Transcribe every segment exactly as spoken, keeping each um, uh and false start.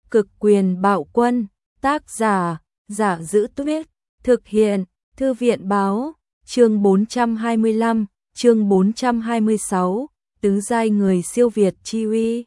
Cực quyền bạo quân, tác giả, Giả Giữ Tuyết, thực hiện, Thư viện Báo, chương bốn trăm hai mươi lăm, chương bốn trăm hai mươi sáu, tứ giai người siêu việt chi uy.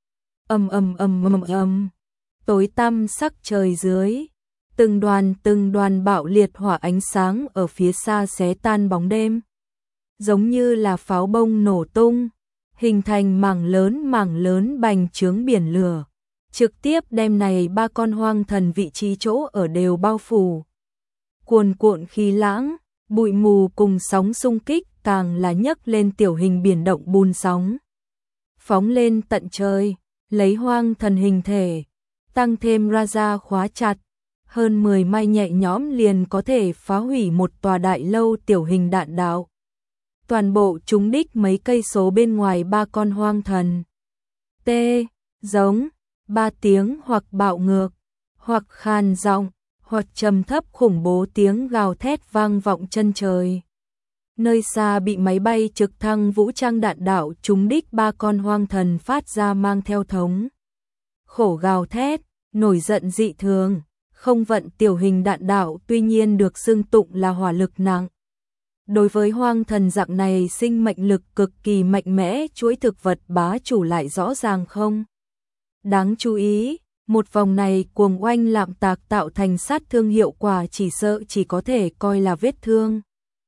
Ầm ầm ầm ầm ầm, tối tăm sắc trời dưới, từng đoàn từng đoàn bạo liệt hỏa ánh sáng ở phía xa xé tan bóng đêm, giống như là pháo bông nổ tung, hình thành mảng lớn mảng lớn bành trướng biển lửa, trực tiếp đem này ba con hoang thần vị trí chỗ ở đều bao phủ. Cuồn cuộn khí lãng, bụi mù cùng sóng xung kích càng là nhấc lên tiểu hình biển động bùn sóng. Phóng lên tận trời, lấy hoang thần hình thể, tăng thêm Raja khóa chặt, hơn mười mai nhẹ nhõm liền có thể phá hủy một tòa đại lâu tiểu hình đạn đạo. Toàn bộ trúng đích mấy cây số bên ngoài ba con hoang thần. T, giống, ba tiếng hoặc bạo ngược, hoặc khan giọng, hoặc trầm thấp khủng bố tiếng gào thét vang vọng chân trời. Nơi xa bị máy bay trực thăng vũ trang đạn đạo trúng đích ba con hoang thần phát ra mang theo thống khổ gào thét, nổi giận dị thường, không vận tiểu hình đạn đạo tuy nhiên được xưng tụng là hỏa lực nặng. Đối với hoang thần dạng này sinh mệnh lực cực kỳ mạnh mẽ, chuỗi thực vật bá chủ lại rõ ràng không. Đáng chú ý, một vòng này cuồng oanh lạm tạc tạo thành sát thương hiệu quả chỉ sợ chỉ có thể coi là vết thương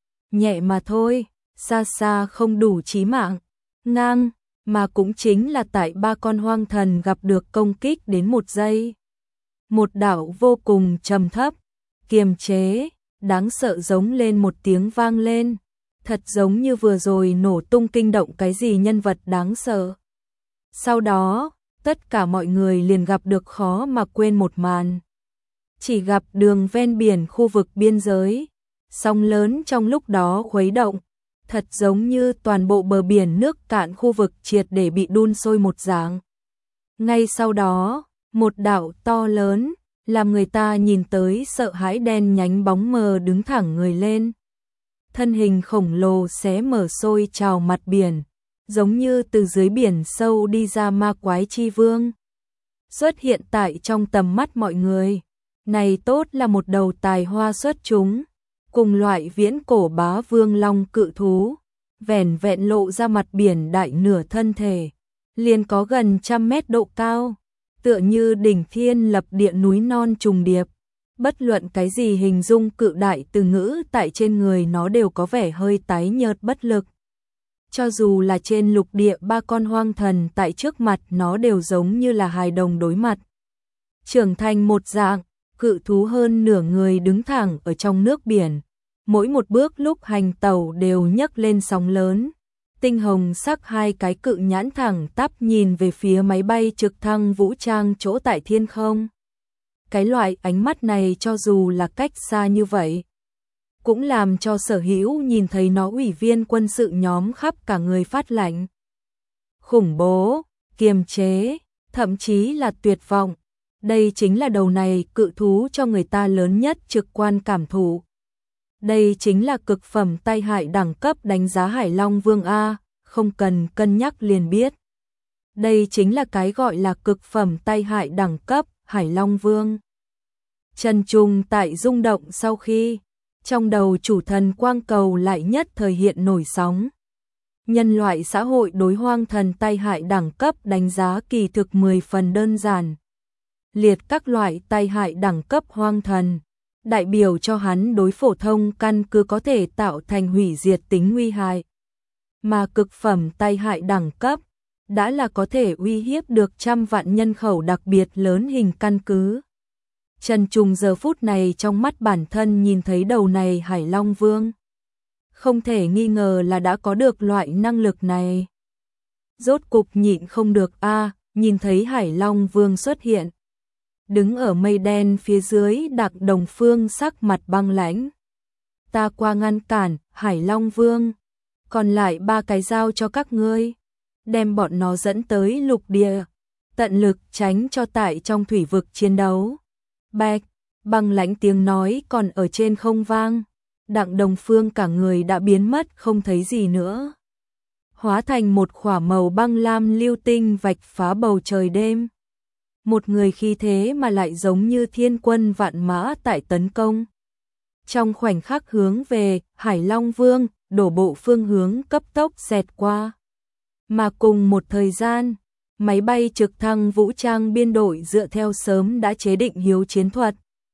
nhẹ mà thôi, xa xa không đủ chí mạng. Ngang, mà cũng chính là tại ba con hoang thần gặp được công kích đến một giây. Một đạo vô cùng trầm thấp, kiềm chế, đáng sợ giống lên một tiếng vang lên, thật giống như vừa rồi nổ tung kinh động cái gì nhân vật đáng sợ. Sau đó, tất cả mọi người liền gặp được khó mà quên một màn. Chỉ gặp đường ven biển khu vực biên giới, sóng lớn trong lúc đó khuấy động, thật giống như toàn bộ bờ biển nước cạn khu vực triệt để bị đun sôi một dạng. Ngay sau đó, một đạo to lớn, làm người ta nhìn tới sợ hãi đen nhánh bóng mờ đứng thẳng người lên. Thân hình khổng lồ xé mở sôi trào mặt biển, giống như từ dưới biển sâu đi ra ma quái chi vương. Xuất hiện tại trong tầm mắt mọi người, này tốt là một đầu tài hoa xuất chúng, cùng loại viễn cổ bá vương long cự thú, vẻn vẹn lộ ra mặt biển đại nửa thân thể, liền có gần trăm mét độ cao, tựa như đỉnh thiên lập địa núi non trùng điệp. Bất luận cái gì hình dung cự đại từ ngữ tại trên người nó đều có vẻ hơi tái nhợt bất lực. Cho dù là trên lục địa ba con hoang thần tại trước mặt nó đều giống như là hài đồng đối mặt. Trưởng thành một dạng, cự thú hơn nửa người đứng thẳng ở trong nước biển. Mỗi một bước lúc hành tàu đều nhấc lên sóng lớn. Tinh hồng sắc hai cái cự nhãn thẳng tắp nhìn về phía máy bay trực thăng vũ trang chỗ tại thiên không. Cái loại ánh mắt này cho dù là cách xa như vậy, cũng làm cho Sở Hữu nhìn thấy nó ủy viên quân sự nhóm khắp cả người phát lạnh. Khủng bố, kiềm chế, thậm chí là tuyệt vọng. Đây chính là đầu này cự thú cho người ta lớn nhất trực quan cảm thụ. Đây chính là cực phẩm tai hại đẳng cấp đánh giá Hải Long Vương A, không cần cân nhắc liền biết. Đây chính là cái gọi là cực phẩm tai hại đẳng cấp Hải Long Vương. Trần Trùng tại rung động sau khi, trong đầu chủ thần quang cầu lại nhất thời hiện nổi sóng. Nhân loại xã hội đối hoang thần tai hại đẳng cấp đánh giá kỳ thực mười phần đơn giản. Liệt các loại tai hại đẳng cấp hoang thần, đại biểu cho hắn đối phổ thông căn cứ có thể tạo thành hủy diệt tính nguy hại. Mà cực phẩm tai hại đẳng cấp, đã là có thể uy hiếp được trăm vạn nhân khẩu đặc biệt lớn hình căn cứ. Trần Trùng giờ phút này trong mắt bản thân nhìn thấy đầu này Hải Long Vương. Không thể nghi ngờ là đã có được loại năng lực này. Rốt cục nhịn không được a, nhìn thấy Hải Long Vương xuất hiện. Đứng ở mây đen phía dưới Đặng Đồng Phương sắc mặt băng lãnh. Ta qua ngăn cản, Hải Long Vương. Còn lại ba cái giao cho các ngươi. Đem bọn nó dẫn tới lục địa. Tận lực tránh cho tại trong thủy vực chiến đấu. Bạch, băng lãnh tiếng nói còn ở trên không vang. Đặng Đồng Phương cả người đã biến mất không thấy gì nữa. Hóa thành một khỏa màu băng lam lưu tinh vạch phá bầu trời đêm. một người khí thế mà lại giống như thiên quân vạn mã tại tấn công. Trong khoảnh khắc hướng về Hải Long Vương, đổ bộ phương hướng cấp tốc xẹt qua. Mà cùng một thời gian, máy bay trực thăng vũ trang biên đội dựa theo sớm đã chế định hiếu chiến thuật,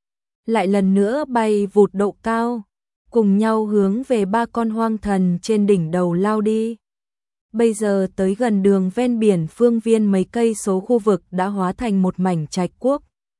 lại lần nữa bay vụt độ cao, cùng nhau hướng về ba con hoang thần trên đỉnh đầu lao đi. Bây giờ tới gần đường ven biển phương viên mấy cây số khu vực đã hóa thành một mảnh trạch quốc.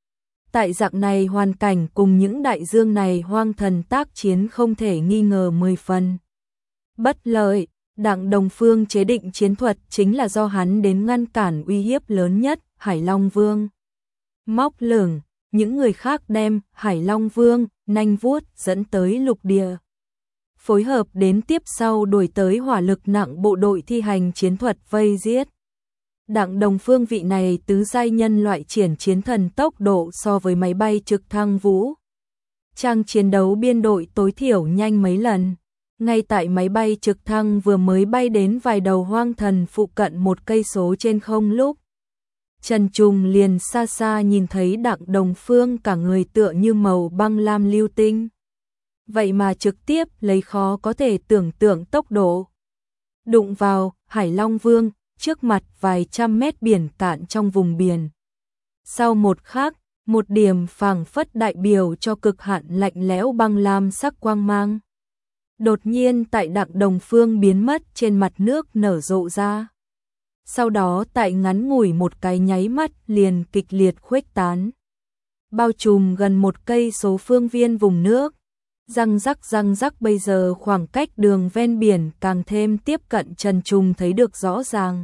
Tại dạng này hoàn cảnh cùng những đại dương này hoang thần tác chiến không thể nghi ngờ mười phần bất lợi. Đặng Đồng Phương chế định chiến thuật chính là do hắn đến ngăn cản uy hiếp lớn nhất, Hải Long Vương. Móc lửng, những người khác đem Hải Long Vương, nanh vuốt dẫn tới lục địa. Phối hợp đến tiếp sau đuổi tới hỏa lực nặng bộ đội thi hành chiến thuật vây giết. Đặng Đồng Phương vị này tứ giai nhân loại triển chiến thần tốc độ so với máy bay trực thăng vũ trang chiến đấu biên đội tối thiểu nhanh mấy lần. Ngay tại máy bay trực thăng vừa mới bay đến vài đầu hoang thần phụ cận một cây số trên không lúc, Trần Trùng liền xa xa nhìn thấy Đặng Đồng Phương cả người tựa như màu băng lam lưu tinh. Vậy mà trực tiếp lấy khó có thể tưởng tượng tốc độ. Đụng vào Hải Long Vương, trước mặt vài trăm mét biển cạn trong vùng biển. Sau một khắc, một điểm phảng phất đại biểu cho cực hạn lạnh lẽo băng lam sắc quang mang. Đột nhiên tại Đặng Đồng Phương biến mất trên mặt nước nở rộ ra. Sau đó tại ngắn ngủi một cái nháy mắt liền kịch liệt khuếch tán. Bao trùm gần một cây số phương viên vùng nước. Răng rắc răng rắc bây giờ khoảng cách đường ven biển càng thêm tiếp cận Trần Trùng thấy được rõ ràng.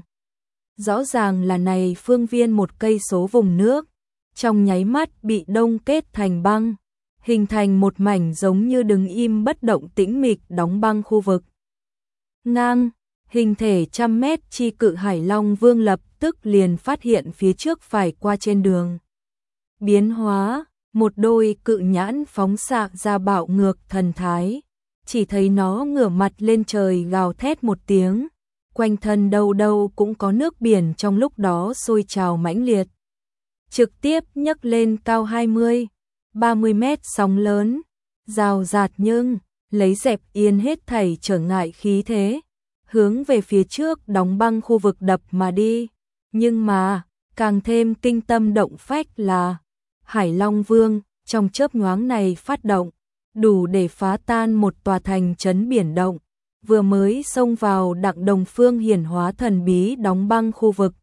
Rõ ràng là này phương viên một cây số vùng nước. Trong nháy mắt bị đông kết thành băng. Hình thành một mảnh giống như đứng im bất động tĩnh mịch đóng băng khu vực. Ngang, hình thể trăm mét chi cự Hải Long Vương lập tức liền phát hiện phía trước phải qua trên đường. Biến hóa, một đôi cự nhãn phóng xạ ra bạo ngược thần thái. Chỉ thấy nó ngửa mặt lên trời gào thét một tiếng. Quanh thân đâu đâu cũng có nước biển trong lúc đó sôi trào mãnh liệt. Trực tiếp nhấc lên cao hai mươi, ba mươi mét sóng lớn, rào rạt nhưng, lấy dẹp yên hết thảy trở ngại khí thế, hướng về phía trước đóng băng khu vực đập mà đi. Nhưng mà, càng thêm kinh tâm động phách là, Hải Long Vương, trong chớp nhoáng này phát động, đủ để phá tan một tòa thành trấn biển động, vừa mới xông vào Đặng Đồng Phương hiển hóa thần bí đóng băng khu vực.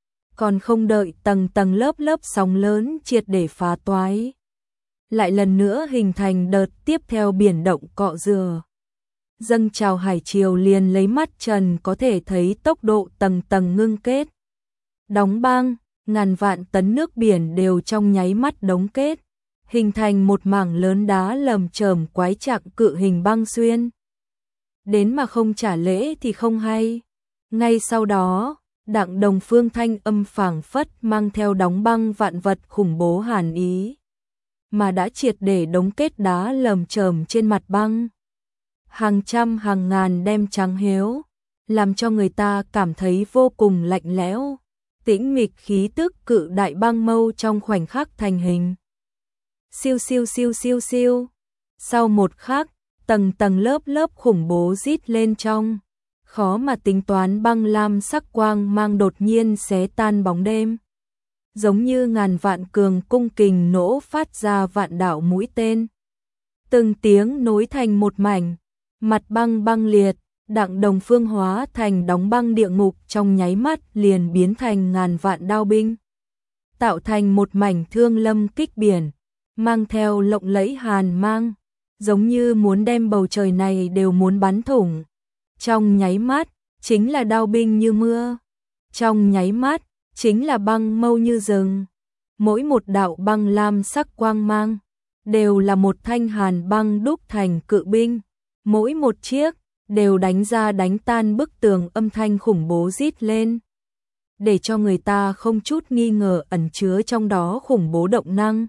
Còn không đợi tầng tầng lớp lớp sóng lớn triệt để phá toái. Lại lần nữa hình thành đợt tiếp theo biển động cọ rửa. Dâng trào hải triều liền lấy mắt trần có thể thấy tốc độ tầng tầng ngưng kết. Đóng băng, ngàn vạn tấn nước biển đều trong nháy mắt đóng kết. Hình thành một mảng lớn đá lầm chởm quái trạng cự hình băng xuyên. Đến mà không trả lễ thì không hay. Ngay sau đó, Đặng Đồng Phương thanh âm phảng phất mang theo đóng băng vạn vật khủng bố hàn ý. Mà đã triệt để đóng kết đá lầm chởm trên mặt băng. Hàng trăm hàng ngàn đem trắng héo, làm cho người ta cảm thấy vô cùng lạnh lẽo. Tĩnh mịch khí tức cự đại băng mâu trong khoảnh khắc thành hình. Siêu siêu siêu siêu siêu. Sau một khắc, tầng tầng lớp lớp khủng bố rít lên trong. Khó mà tính toán băng lam sắc quang mang đột nhiên xé tan bóng đêm. Giống như ngàn vạn cường cung kình nổ phát ra vạn đạo mũi tên. Từng tiếng nối thành một mảnh, mặt băng băng liệt, Đặng Đồng Phương hóa thành đóng băng địa ngục trong nháy mắt liền biến thành ngàn vạn đao binh. Tạo thành một mảnh thương lâm kích biển, mang theo lộng lẫy hàn mang, giống như muốn đem bầu trời này đều muốn bắn thủng. Trong nháy mắt, chính là đao binh như mưa. Trong nháy mắt, chính là băng mâu như rừng. Mỗi một đạo băng lam sắc quang mang, đều là một thanh hàn băng đúc thành cự binh. Mỗi một chiếc, đều đánh ra đánh tan bức tường âm thanh khủng bố rít lên. Để cho người ta không chút nghi ngờ ẩn chứa trong đó khủng bố động năng.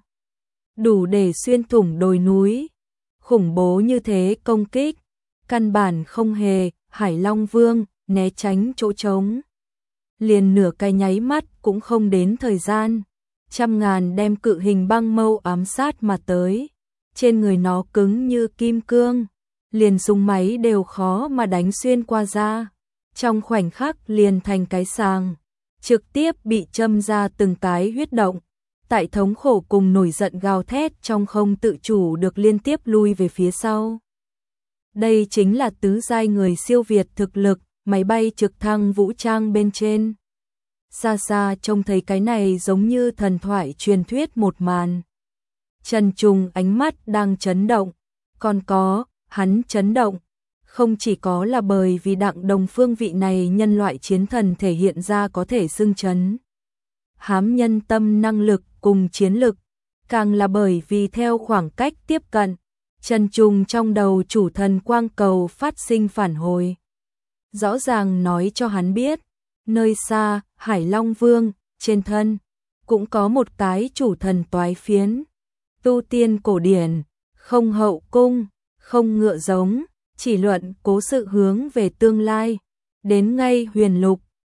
Đủ để xuyên thủng đồi núi. Khủng bố như thế công kích, căn bản không hề, Hải Long Vương, né tránh chỗ trống. Liền nửa cái nháy mắt cũng không đến thời gian. trăm ngàn đem cự hình băng mâu ám sát mà tới. Trên người nó cứng như kim cương, liền súng máy đều khó mà đánh xuyên qua da. Trong khoảnh khắc liền thành cái sàng, trực tiếp bị châm ra từng cái huyết động. Tại thống khổ cùng nổi giận gào thét trong không tự chủ được liên tiếp lui về phía sau. Đây chính là tứ giai người siêu việt thực lực, máy bay trực thăng vũ trang bên trên. Xa xa trông thấy cái này giống như thần thoại truyền thuyết một màn. Trần Trùng ánh mắt đang chấn động, còn có, hắn chấn động, không chỉ có là bởi vì Đặng Đồng Phương vị này nhân loại chiến thần thể hiện ra có thể xưng chấn hám nhân tâm năng lực cùng chiến lực, càng là bởi vì theo khoảng cách tiếp cận, Trần Trùng trong đầu chủ thần quang cầu phát sinh phản hồi. Rõ ràng nói cho hắn biết, nơi xa, Hải Long Vương, trên thân, cũng có một cái chủ thần toái phiến. Tu tiên cổ điển, không hậu cung, không ngựa giống, chỉ luận cố sự hướng về tương lai. Đến ngay huyền lục,